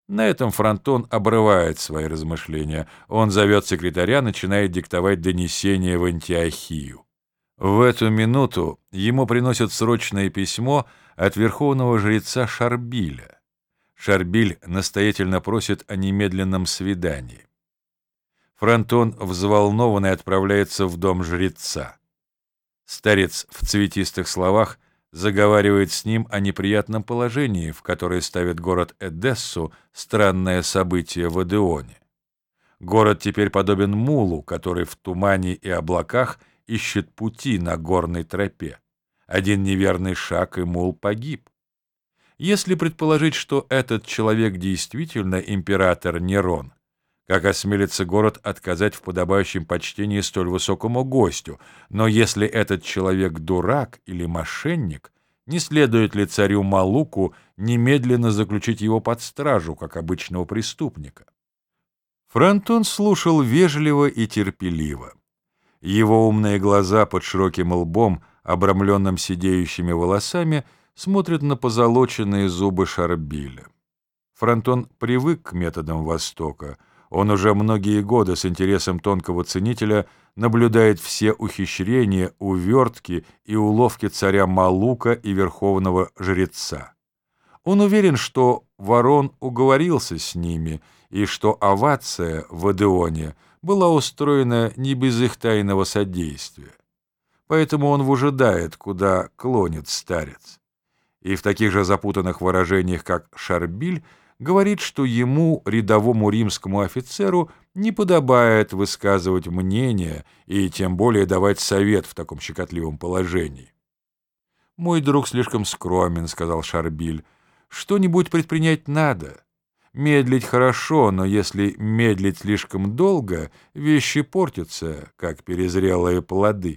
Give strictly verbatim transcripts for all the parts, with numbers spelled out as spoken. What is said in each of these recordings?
На этом Фронтон обрывает свои размышления. Он зовет секретаря, начинает диктовать донесение в Антиохию. В эту минуту ему приносят срочное письмо от верховного жреца Шарбиля. Шарбиль настоятельно просит о немедленном свидании. Фронтон, взволнованный, отправляется в дом жреца. Старец в цветистых словах заговаривает с ним о неприятном положении, в которое ставит город Эдессу странное событие в Одеоне. Город теперь подобен мулу, который в тумане и облаках ищет пути на горной тропе. Один неверный шаг, и мул погиб. Если предположить, что этот человек действительно император Нерон, как осмелится город отказать в подобающем почтении столь высокому гостю? Но если этот человек дурак или мошенник, не следует ли царю Малуку немедленно заключить его под стражу, как обычного преступника? Фронтон слушал вежливо и терпеливо. Его умные глаза под широким лбом, обрамленным сидеющими волосами, смотрят на позолоченные зубы Шарбиля. Фронтон привык к методам Востока. Он уже многие годы с интересом тонкого ценителя наблюдает все ухищрения, увертки и уловки царя Малука и верховного жреца. Он уверен, что Ворон уговорился с ними и что овация в Одеоне была устроена не без их тайного содействия. Поэтому он выжидает, куда клонит старец. И в таких же запутанных выражениях, как Шарбиль, говорит, что ему, рядовому римскому офицеру, не подобает высказывать мнение и тем более давать совет в таком щекотливом положении. «Мой друг слишком скромен», — сказал Шарбиль. «Что-нибудь предпринять надо. Медлить хорошо, но если медлить слишком долго, вещи портятся, как перезрелые плоды.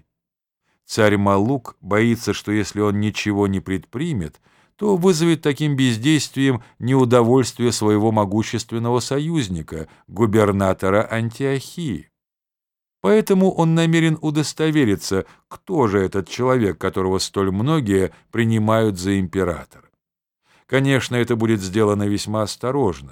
Царь Малук боится, что если он ничего не предпримет, то вызовет таким бездействием неудовольствие своего могущественного союзника, губернатора Антиохии. Поэтому он намерен удостовериться, кто же этот человек, которого столь многие принимают за императора. Конечно, это будет сделано весьма осторожно.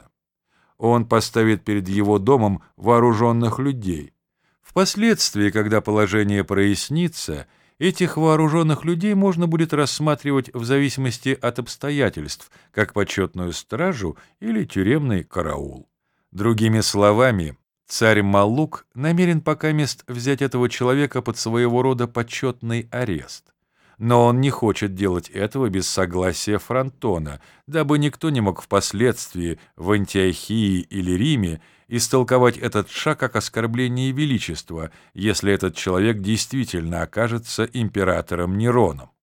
Он поставит перед его домом вооруженных людей. Впоследствии, когда положение прояснится, этих вооруженных людей можно будет рассматривать в зависимости от обстоятельств, как почетную стражу или тюремный караул. Другими словами, царь Малук намерен покамест взять этого человека под своего рода почетный арест. Но он не хочет делать этого без согласия Фронтона, дабы никто не мог впоследствии в Антиохии или Риме истолковать этот шаг как оскорбление величества, если этот человек действительно окажется императором Нероном.